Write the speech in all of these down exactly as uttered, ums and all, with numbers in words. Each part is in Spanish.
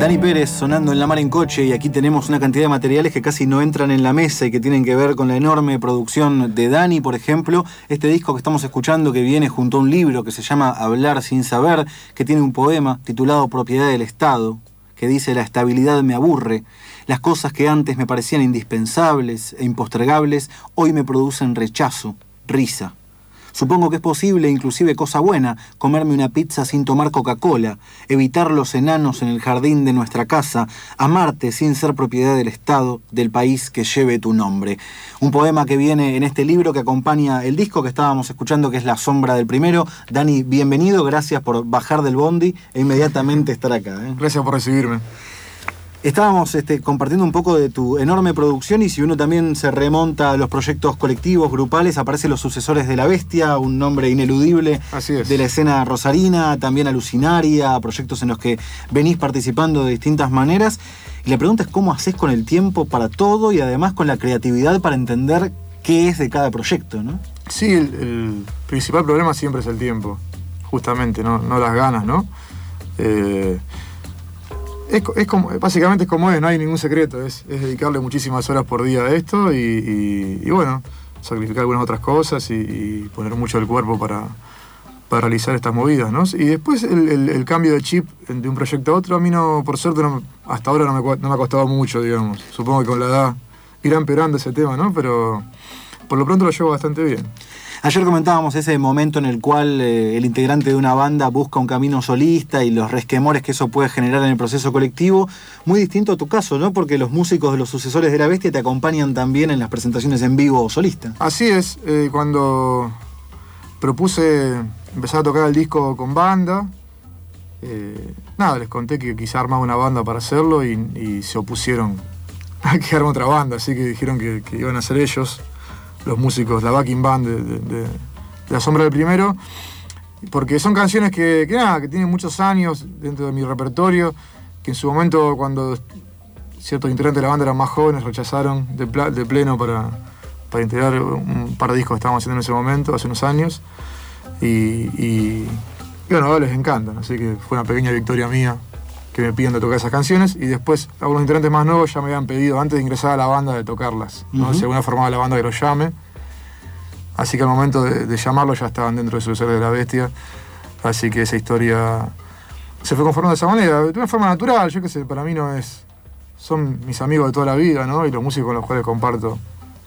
Dani Pérez sonando en La Mar en Coche, y aquí tenemos una cantidad de materiales que casi no entran en la mesa y que tienen que ver con la enorme producción de Dani. Por ejemplo, este disco que estamos escuchando, que viene junto a un libro que se llama Hablar sin saber, que tiene un poema titulado Propiedad del Estado, que dice: la estabilidad me aburre, las cosas que antes me parecían indispensables e impostergables hoy me producen rechazo, risa. Supongo que es posible, inclusive cosa buena, comerme una pizza sin tomar Coca-Cola, evitar los enanos en el jardín de nuestra casa, amarte sin ser propiedad del Estado, del país que lleve tu nombre. Un poema que viene en este libro que acompaña el disco que estábamos escuchando, que es La Sombra del Primero. Dani, bienvenido, gracias por bajar del bondi e inmediatamente estar acá, ¿eh? Gracias por recibirme. Estábamos este, compartiendo un poco de tu enorme producción, y si uno también se remonta a los proyectos colectivos, grupales, aparecen Los Sucesores de la Bestia, un nombre ineludible de la escena rosarina, también Alucinaria, proyectos en los que venís participando de distintas maneras. Y la pregunta es cómo haces con el tiempo para todo y además con la creatividad para entender qué es de cada proyecto, ¿no? Sí, el, el principal problema siempre es el tiempo, justamente, no, no las ganas, ¿no? Eh... Es, es como, básicamente es como es, no hay ningún secreto, es, es dedicarle muchísimas horas por día a esto y, y, y bueno, sacrificar algunas otras cosas y, y poner mucho del cuerpo para, para realizar estas movidas, ¿no? Y después el, el, el cambio de chip de un proyecto a otro, a mí no, por suerte, no, hasta ahora no me, no me ha costado mucho, digamos. Supongo que con la edad irá empeorando ese tema, ¿no? Pero por lo pronto lo llevo bastante bien. Ayer comentábamos ese momento en el cual eh, el integrante de una banda busca un camino solista y los resquemores que eso puede generar en el proceso colectivo. Muy distinto a tu caso, ¿no? Porque los músicos de Los Sucesores de la Bestia te acompañan también en las presentaciones en vivo o solista. Así es, eh, cuando propuse empezar a tocar el disco con banda, eh, nada, les conté que quizá armaba una banda para hacerlo y, y se opusieron a que arme otra banda, así que dijeron que, que iban a ser ellos, los músicos, la backing band de, de, de, de La Sombra del Primero, porque son canciones que, que nada, que tienen muchos años dentro de mi repertorio, que en su momento, cuando ciertos integrantes de la banda eran más jóvenes, rechazaron de, pla, de pleno para, para integrar un par de discos que estábamos haciendo en ese momento, hace unos años, y, y, y bueno, ahora les encantan, así que fue una pequeña victoria mía que me piden de tocar esas canciones, y después algunos integrantes más nuevos ya me habían pedido antes de ingresar a la banda de tocarlas, ¿no? Uh-huh. Si alguna formaba la banda que los llame, así que al momento de, de llamarlos ya estaban dentro de Sucesores de la Bestia, así que esa historia se fue conformando de esa manera, de una forma natural. Yo qué sé, para mí no es, son mis amigos de toda la vida, ¿no? Y los músicos con los cuales comparto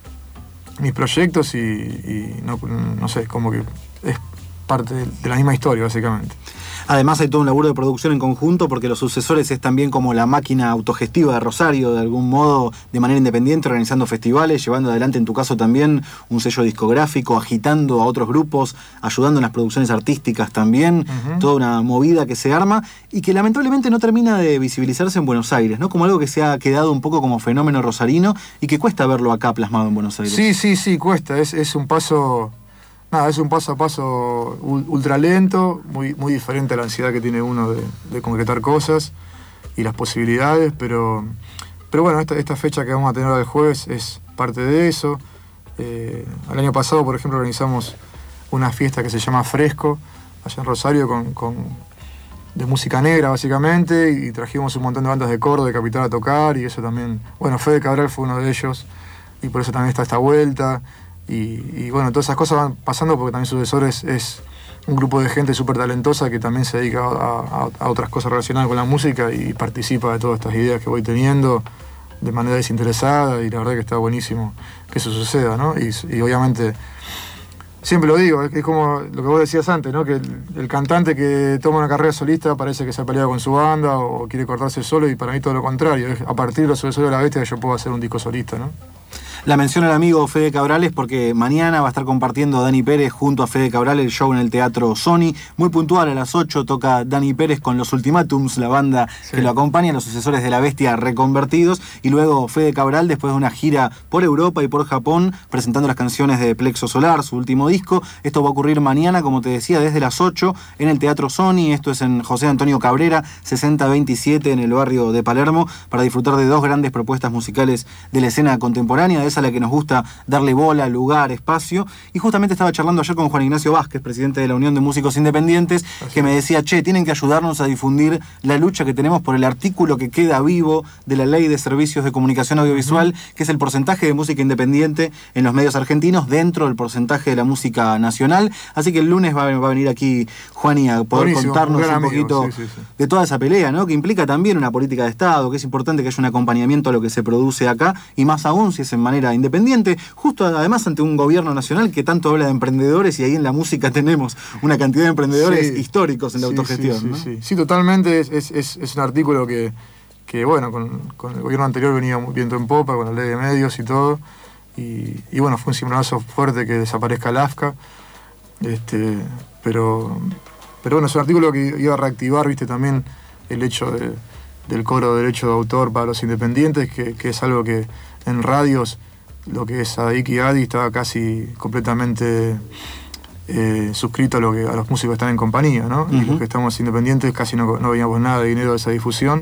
mis proyectos y, y no, no sé, como que es parte de, de la misma historia, básicamente. Además hay todo un laburo de producción en conjunto, porque Los Sucesores es también como la máquina autogestiva de Rosario, de algún modo, de manera independiente, organizando festivales, llevando adelante, en tu caso también, un sello discográfico, agitando a otros grupos, ayudando en las producciones artísticas también, uh-huh. Toda una movida que se arma y que lamentablemente no termina de visibilizarse en Buenos Aires, ¿no? Como algo que se ha quedado un poco como fenómeno rosarino y que cuesta verlo acá plasmado en Buenos Aires. Sí, sí, sí, cuesta, es, es un paso... Nada, es un paso a paso ultra lento, muy, muy diferente a la ansiedad que tiene uno de, de concretar cosas y las posibilidades, pero, pero bueno, esta, esta fecha que vamos a tener ahora el jueves es parte de eso. Eh, el año pasado, por ejemplo, organizamos una fiesta que se llama Fresco, allá en Rosario, con, con, de música negra básicamente, y trajimos un montón de bandas de Córdoba, de Capital a tocar, y eso también, bueno, Fede Cabral fue uno de ellos, y por eso también está esta vuelta. Y, y bueno, todas esas cosas van pasando porque también Sucesores es un grupo de gente súper talentosa que también se dedica a, a, a otras cosas relacionadas con la música y participa de todas estas ideas que voy teniendo de manera desinteresada, y la verdad que está buenísimo que eso suceda, ¿no? Y, y obviamente, siempre lo digo, es, es como lo que vos decías antes, ¿no? Que el, el cantante que toma una carrera solista parece que se ha peleado con su banda o quiere cortarse solo, y para mí todo lo contrario, es a partir de Los Sucesores de la Bestia que yo puedo hacer un disco solista, ¿no? La mención al amigo Fede Cabrales, porque mañana va a estar compartiendo Dani Pérez junto a Fede Cabral el show en el Teatro Sony. Muy puntual, a las ocho toca Dani Pérez con Los Ultimátums, la banda sí. que lo acompaña, Los Sucesores de la Bestia reconvertidos, y luego Fede Cabral después de una gira por Europa y por Japón presentando las canciones de Plexo Solar, su último disco. Esto va a ocurrir mañana, como te decía, desde las ocho en el Teatro Sony. Esto es en José Antonio Cabrera, sesenta veintisiete, en el barrio de Palermo, para disfrutar de dos grandes propuestas musicales de la escena contemporánea. De esa a la que nos gusta darle bola, lugar, espacio. Y justamente estaba charlando ayer con Juan Ignacio Vázquez, presidente de la Unión de Músicos Independientes, Así. que me decía, che, tienen que ayudarnos a difundir la lucha que tenemos por el artículo que queda vivo de la Ley de Servicios de Comunicación Audiovisual, uh-huh. que es el porcentaje de música independiente en los medios argentinos dentro del porcentaje de la música nacional. Así que el lunes va, va a venir aquí Juani a poder Buenísimo, contarnos un, un poquito sí, sí, sí. de toda esa pelea, ¿no? Que implica también una política de Estado, que es importante que haya un acompañamiento a lo que se produce acá, y más aún si es en manera independiente, justo además ante un gobierno nacional que tanto habla de emprendedores, y ahí en la música tenemos una cantidad de emprendedores sí, históricos en la sí, autogestión. Sí, ¿no? sí, sí. sí, totalmente, es, es, es un artículo que, que bueno, con, con el gobierno anterior venía viento en popa, con la ley de medios y todo, y, y bueno, fue un cimbronazo fuerte que desaparezca el AFCA, este, pero, pero bueno, es un artículo que iba a reactivar, viste, también el hecho de, del cobro de derecho de autor para los independientes, que, que es algo que en radios, lo que es A D I C y A D I estaba casi completamente eh, suscrito a, lo que, a los músicos que están en compañía, ¿no? Uh-huh. Y los que estamos independientes casi no, no veíamos nada de dinero de esa difusión.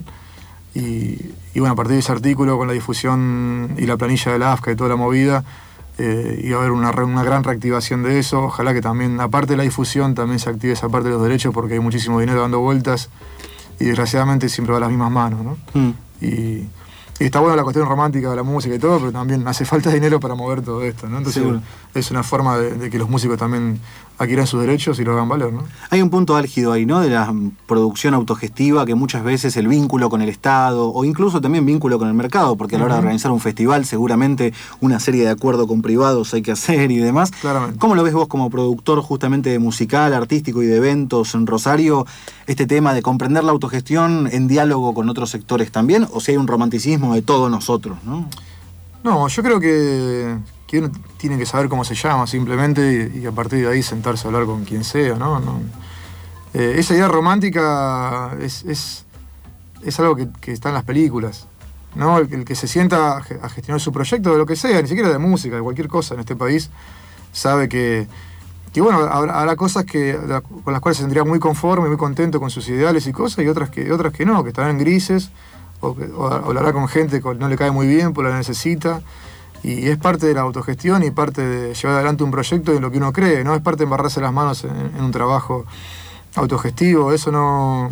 Y, y bueno, a partir de ese artículo, con la difusión y la planilla de la AFCA y toda la movida, eh, iba a haber una, una gran reactivación de eso. Ojalá que también, aparte de la difusión, también se active esa parte de los derechos, porque hay muchísimo dinero dando vueltas y desgraciadamente siempre va a las mismas manos, ¿no? Uh-huh. Y... Y está buena la cuestión romántica de la música y todo, pero también hace falta dinero para mover todo esto, ¿no? Entonces Seguro. es una forma de, de que los músicos también adquieran sus derechos y lo hagan valer, ¿no? Hay un punto álgido ahí, ¿no? De la producción autogestiva, que muchas veces el vínculo con el Estado, o incluso también vínculo con el mercado, porque a la hora uh-huh. de organizar un festival seguramente una serie de acuerdos con privados hay que hacer y demás. Claramente. ¿Cómo lo ves vos como productor justamente musical, artístico y de eventos en Rosario, este tema de comprender la autogestión en diálogo con otros sectores también, o si hay un romanticismo de todos nosotros, ¿no? No, yo creo que, que uno tiene que saber cómo se llama simplemente y, y a partir de ahí sentarse a hablar con quien sea, ¿no? no eh, esa idea romántica es, es, es algo que, que está en las películas, ¿no? El, el que se sienta a, a gestionar su proyecto de lo que sea, ni siquiera de música, de cualquier cosa en este país, sabe que, que bueno, habrá, habrá cosas que, con las cuales se sentiría muy conforme, muy contento con sus ideales y cosas, y otras que, otras que no, que estarán grises. O, o hablará con gente que no le cae muy bien, porque la necesita, y es parte de la autogestión y parte de llevar adelante un proyecto en lo que uno cree, no es parte de embarrarse las manos en, en un trabajo autogestivo. Eso no...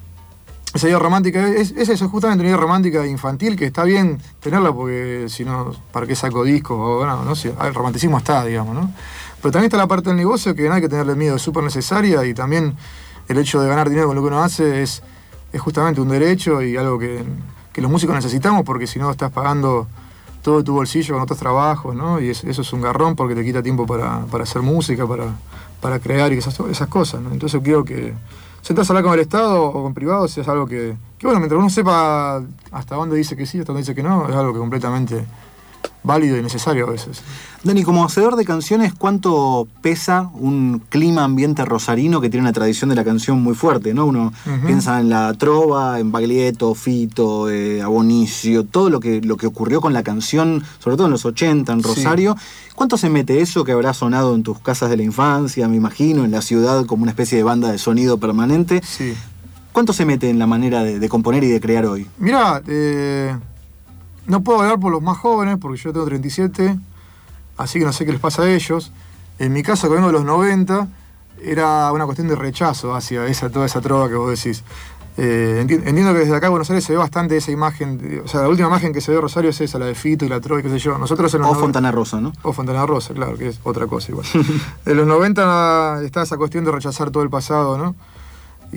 Esa idea romántica es, es eso, es justamente una idea romántica infantil, que está bien tenerla, porque si no, ¿para qué saco discos? O, bueno, no sé, el romanticismo está, digamos, ¿no? Pero también está la parte del negocio que no hay que tenerle miedo, es súper necesaria, y también el hecho de ganar dinero con lo que uno hace es es justamente un derecho y algo que, que los músicos necesitamos, porque si no estás pagando todo tu bolsillo con otros trabajos, ¿no? Y es, eso es un garrón, porque te quita tiempo para, para hacer música, para, para crear y esas, esas cosas, ¿no? Entonces yo creo que sentarse a hablar con el Estado o con privados es algo que, que, bueno, mientras uno sepa hasta dónde dice que sí, hasta dónde dice que no, es algo que completamente válido y necesario a veces. Dani, como hacedor de canciones, ¿cuánto pesa un clima ambiente rosarino que tiene una tradición de la canción muy fuerte, ¿no? Uno uh-huh. piensa en la trova, en Baglietto, Fito, eh, Abonicio, todo lo que, lo que ocurrió con la canción, sobre todo en los ochenta, en Rosario. Sí. ¿Cuánto se mete eso que habrá sonado en tus casas de la infancia, me imagino, en la ciudad como una especie de banda de sonido permanente? Sí. ¿Cuánto se mete en la manera de, de componer y de crear hoy? Mirá, eh... no puedo hablar por los más jóvenes, porque yo tengo treinta y siete, así que no sé qué les pasa a ellos. En mi caso, que vengo de los noventa, era una cuestión de rechazo hacia esa, toda esa trova que vos decís. Eh, enti- entiendo que desde acá en Buenos Aires se ve bastante esa imagen, de, o sea, la última imagen que se ve de Rosario es esa, la de Fito y la trova y qué sé yo. Nosotros en los o noventa, Fontana Rosa, ¿no? O Fontana Rosa, claro, que es otra cosa igual. En los noventa está esa cuestión de rechazar todo el pasado, ¿no? Y...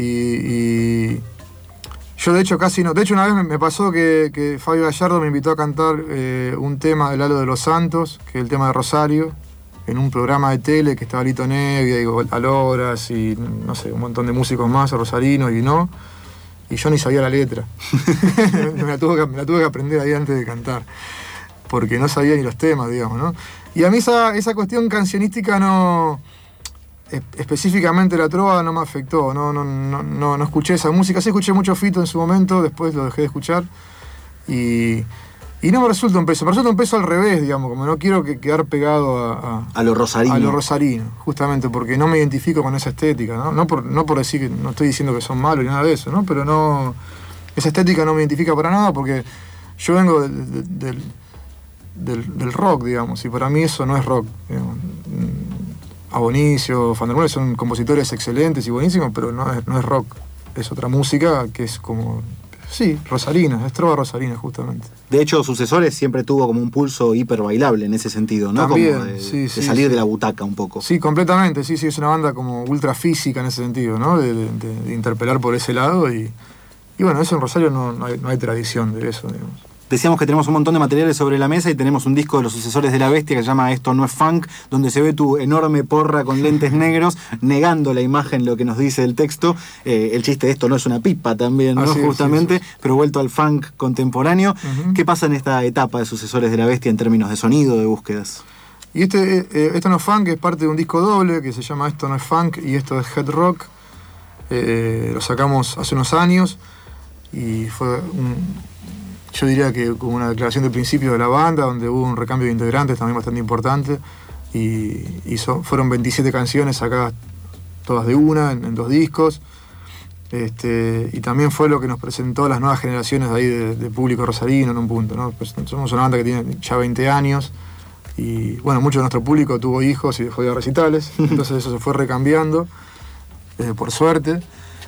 y yo de hecho casi no, de hecho una vez me pasó que, que Fabio Gallardo me invitó a cantar eh, un tema del Halo de los Santos, que es el tema de Rosario, en un programa de tele que estaba Lito Nevia y Aloras y no sé, un montón de músicos más, rosarinos y no, y yo ni sabía la letra. me, la tuve que, me la tuve que aprender ahí antes de cantar, porque no sabía ni los temas, digamos, ¿no? Y a mí esa, esa cuestión cancionística no... específicamente la trova no me afectó, no, no, no, no, no escuché esa música, sí escuché mucho Fito en su momento, después lo dejé de escuchar y, y no me resulta un peso, me resulta un peso al revés, digamos, como no quiero que quedar pegado a, a, a lo rosarino, a lo rosarino, justamente porque no me identifico con esa estética, ¿no? No por, no por decir que no estoy diciendo que son malos ni nada de eso, ¿no? Pero no, esa estética no me identifica para nada porque yo vengo del, del, del, del rock, digamos, y para mí eso no es rock. Digamos. Abonicio, Fandermole son compositores excelentes y buenísimos, pero no es, no es rock, es otra música que es como, sí, rosarina, es trova rosarina justamente. De hecho, Sucesores siempre tuvo como un pulso hiper bailable en ese sentido, ¿no? También, como de, sí, de sí, salir sí. de la butaca un poco. Sí, completamente, sí, sí, es una banda como ultra física en ese sentido, ¿no? De, de, de interpelar por ese lado y, y bueno, eso en Rosario no, no, hay, no hay tradición de eso, digamos. Decíamos que tenemos un montón de materiales sobre la mesa y tenemos un disco de los Sucesores de la Bestia que se llama Esto no es funk, donde se ve tu enorme porra con lentes negros, negando la imagen, lo que nos dice el texto. Eh, el chiste de esto no es una pipa también, ¿no? Así es, Justamente, sí, sí. pero vuelto al funk contemporáneo. Uh-huh. ¿Qué pasa en esta etapa de Sucesores de la Bestia en términos de sonido, de búsquedas? Y este, eh, Esto no es funk es parte de un disco doble que se llama Esto no es funk y esto es Head Rock. Eh, lo sacamos hace unos años y fue un... Yo diría que como una declaración de principio de la banda, donde hubo un recambio de integrantes también bastante importante. Y, y son, fueron veintisiete canciones sacadas todas de una, en, en dos discos. Este, y también fue lo que nos presentó a las nuevas generaciones de ahí de, de público rosarino en un punto, ¿no? Pues somos una banda que tiene ya veinte años. Y bueno, mucho de nuestro público tuvo hijos y dejó de ir a recitales. Entonces eso se fue recambiando, eh, por suerte.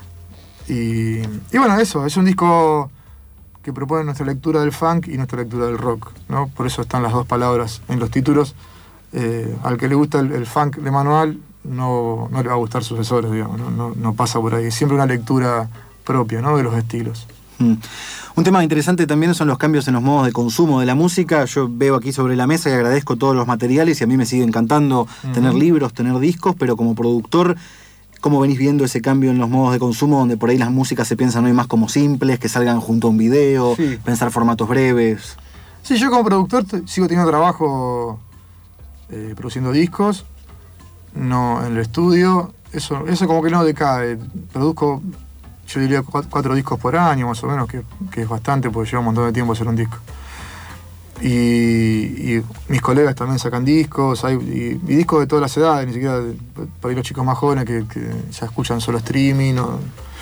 Y, y bueno, eso, es un disco que propone nuestra lectura del funk y nuestra lectura del rock, ¿no? Por eso están las dos palabras en los títulos. Eh, al que le gusta el, el funk de manual no, no le va a gustar Sucesores, digamos, ¿no? No, no pasa por ahí. Siempre una lectura propia, ¿no? De los estilos. Mm. Un tema interesante también son los cambios en los modos de consumo de la música. Yo veo aquí sobre la mesa y agradezco todos los materiales y a mí me sigue encantando uh-huh. tener libros, tener discos, pero como productor, ¿cómo venís viendo ese cambio en los modos de consumo donde por ahí las músicas se piensan hoy más como simples, que salgan junto a un video, sí. pensar formatos breves? Sí, yo como productor t- sigo teniendo trabajo eh, produciendo discos, no en el estudio, eso, eso como que no decae. Produzco, yo diría, cuatro, cuatro discos por año más o menos, que, que es bastante porque lleva un montón de tiempo hacer un disco. Y, y mis colegas también sacan discos, hay y, y discos de todas las edades, ni siquiera de, por ahí los chicos más jóvenes que, que ya escuchan solo streaming o,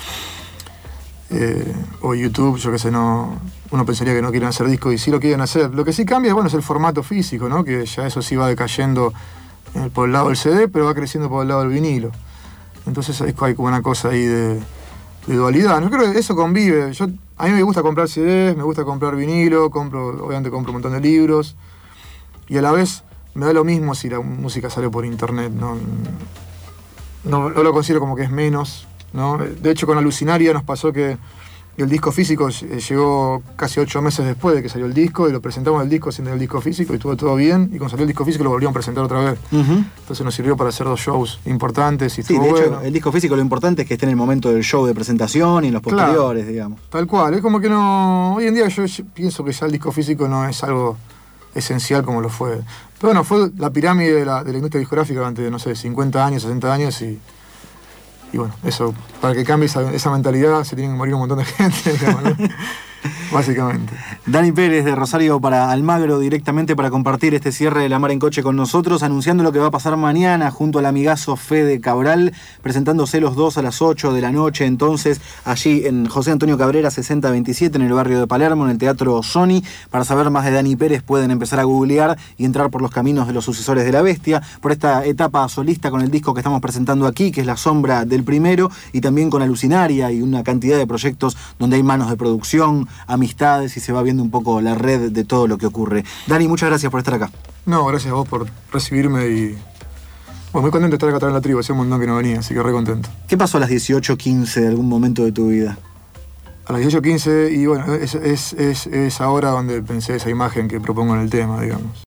eh, o YouTube, yo qué sé, no, uno pensaría que no quieren hacer discos y sí lo quieren hacer. Lo que sí cambia, bueno, es el formato físico, ¿no? Que ya eso sí va decayendo eh, por el lado del C D, pero va creciendo por el lado del vinilo. Entonces hay, hay como una cosa ahí de, de dualidad. Yo creo que eso convive. Yo, a mí me gusta comprar C Ds, me gusta comprar vinilo, compro, obviamente compro un montón de libros. Y a la vez me da lo mismo si la música sale por internet. No, no, no lo considero como que es menos, ¿no? De hecho, con Alucinaria nos pasó que el disco físico llegó casi ocho meses después de que salió el disco y lo presentamos el disco sin el disco físico y estuvo todo bien. Y cuando salió el disco físico lo volvieron a presentar otra vez. Uh-huh. Entonces nos sirvió para hacer dos shows importantes y sí, estuvo de bueno. hecho, el disco físico lo importante es que esté en el momento del show de presentación y en los posteriores, claro, digamos. Tal cual, es como que no... Hoy en día yo pienso que ya el disco físico no es algo esencial como lo fue. Pero bueno, fue la pirámide de la, de la industria discográfica durante, no sé, cincuenta años, sesenta años y... Y bueno, eso, para que cambie esa, esa mentalidad se tienen que morir un montón de gente, digamos, ¿no? Básicamente. Dani Pérez de Rosario para Almagro directamente para compartir este cierre de La Mar en Coche con nosotros, anunciando lo que va a pasar mañana junto al amigazo Fede Cabral, presentándose los dos a las ocho de la noche, entonces allí en José Antonio Cabrera sesenta veintisiete en el barrio de Palermo, en el Teatro Sony. Para saber más de Dani Pérez pueden empezar a googlear y entrar por los caminos de los Sucesores de la Bestia, por esta etapa solista con el disco que estamos presentando aquí, que es La Sombra del Primero, y también con Alucinaria y una cantidad de proyectos donde hay manos de producción, amistades y se va viendo un poco la red de todo lo que ocurre. Dani, muchas gracias por estar acá. No, gracias a vos por recibirme y... Bueno, muy contento de estar acá atrás en la tribu, hacía un montón que no venía, así que re contento. ¿Qué pasó a las dieciocho quince de algún momento de tu vida? A las dieciocho quince y bueno, es, es, es, es ahora donde pensé esa imagen que propongo en el tema, digamos.